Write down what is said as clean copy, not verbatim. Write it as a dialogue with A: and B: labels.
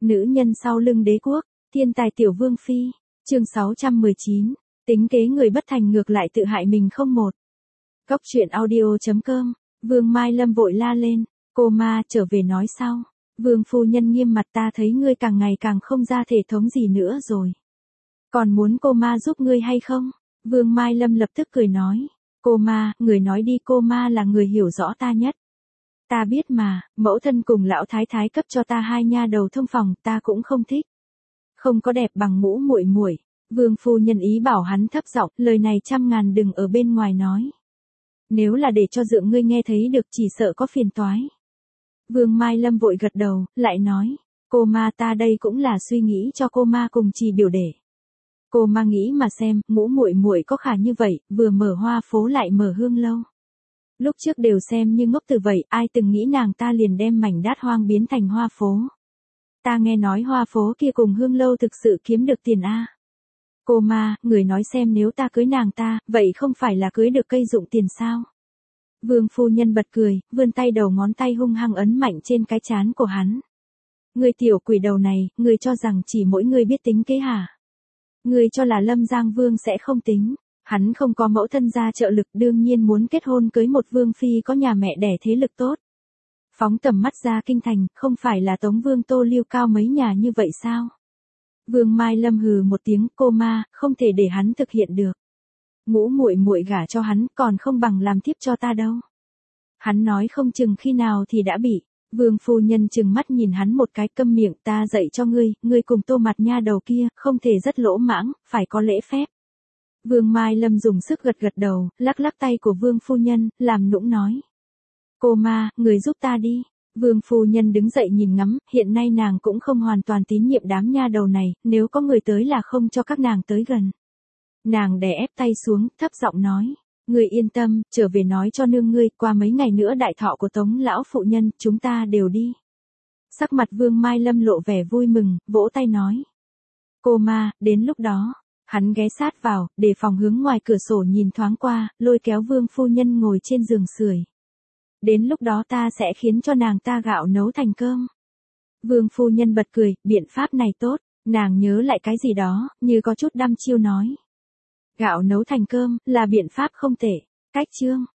A: Nữ nhân sau lưng đế quốc, thiên tài tiểu vương phi, chương 619, tính kế người bất thành ngược lại tự hại mình không một. Góc truyện audio.com, Vương Mai Lâm vội la lên, cô ma trở về nói sau. Vương phu nhân nghiêm mặt, ta thấy ngươi càng ngày càng không ra thể thống gì nữa rồi. Còn muốn cô ma giúp ngươi hay không? Vương Mai Lâm lập tức cười nói, cô ma, người nói đi, cô ma là người hiểu rõ ta nhất. Ta biết mà, mẫu thân cùng lão thái thái cấp cho ta 2 nha đầu thông phòng, ta cũng không thích. Không có đẹp bằng Ngũ muội muội. Vương phu nhân ý bảo hắn thấp giọng, lời này trăm ngàn đừng ở bên ngoài nói. Nếu là để cho dượng ngươi nghe thấy được chỉ sợ có phiền toái. Vương Mai Lâm vội gật đầu, lại nói, cô ma, ta đây cũng là suy nghĩ cho cô ma cùng trì biểu đệ. Cô ma nghĩ mà xem, Ngũ muội muội có khả như vậy, vừa mở hoa phố lại mở hương lâu. Lúc trước đều xem như ngốc từ vậy, ai từng nghĩ nàng ta liền đem mảnh đát hoang biến thành hoa phố. Ta nghe nói hoa phố kia cùng hương lâu thực sự kiếm được tiền a. Cô ma, người nói xem, nếu ta cưới nàng ta, vậy không phải là cưới được cây dụng tiền sao? Vương phu nhân bật cười, vươn tay đầu ngón tay hung hăng ấn mạnh trên cái trán của hắn. Người tiểu quỷ đầu này, người cho rằng chỉ mỗi người biết tính kế hả? Người cho là Lâm Giang Vương sẽ không tính. Hắn không có mẫu thân gia trợ lực, đương nhiên muốn kết hôn cưới một vương phi có nhà mẹ đẻ thế lực tốt. Phóng tầm mắt ra kinh thành, không phải là Tống Vương Tô Liêu cao mấy nhà như vậy sao? Vương Mai Lâm hừ một tiếng, cô ma, không thể để hắn thực hiện được. Ngũ muội muội gả cho hắn, còn không bằng làm thiếp cho ta đâu. Hắn nói không chừng khi nào thì đã bị. Vương phu nhân chừng mắt nhìn hắn một cái, câm miệng, ta dạy cho ngươi cùng Tô mặt nha đầu kia, không thể rất lỗ mãng, phải có lễ phép. Vương Mai Lâm dùng sức gật gật đầu, lắc lắc tay của Vương phu nhân, làm nũng nói. Cô ma, người giúp ta đi. Vương phu nhân đứng dậy nhìn ngắm, hiện nay nàng cũng không hoàn toàn tín nhiệm đám nha đầu này, nếu có người tới là không cho các nàng tới gần. Nàng đè ép tay xuống, thấp giọng nói. Người yên tâm, trở về nói cho nương ngươi, qua mấy ngày nữa đại thọ của Tống lão phụ nhân, chúng ta đều đi. Sắc mặt Vương Mai Lâm lộ vẻ vui mừng, vỗ tay nói. Cô ma, đến lúc đó. Hắn ghé sát vào, để phòng hướng ngoài cửa sổ nhìn thoáng qua, lôi kéo Vương phu nhân ngồi trên giường sưởi. Đến lúc đó ta sẽ khiến cho nàng ta gạo nấu thành cơm. Vương phu nhân bật cười, biện pháp này tốt, nàng nhớ lại cái gì đó, như có chút đăm chiêu nói. Gạo nấu thành cơm, là biện pháp không tệ. Cách chương,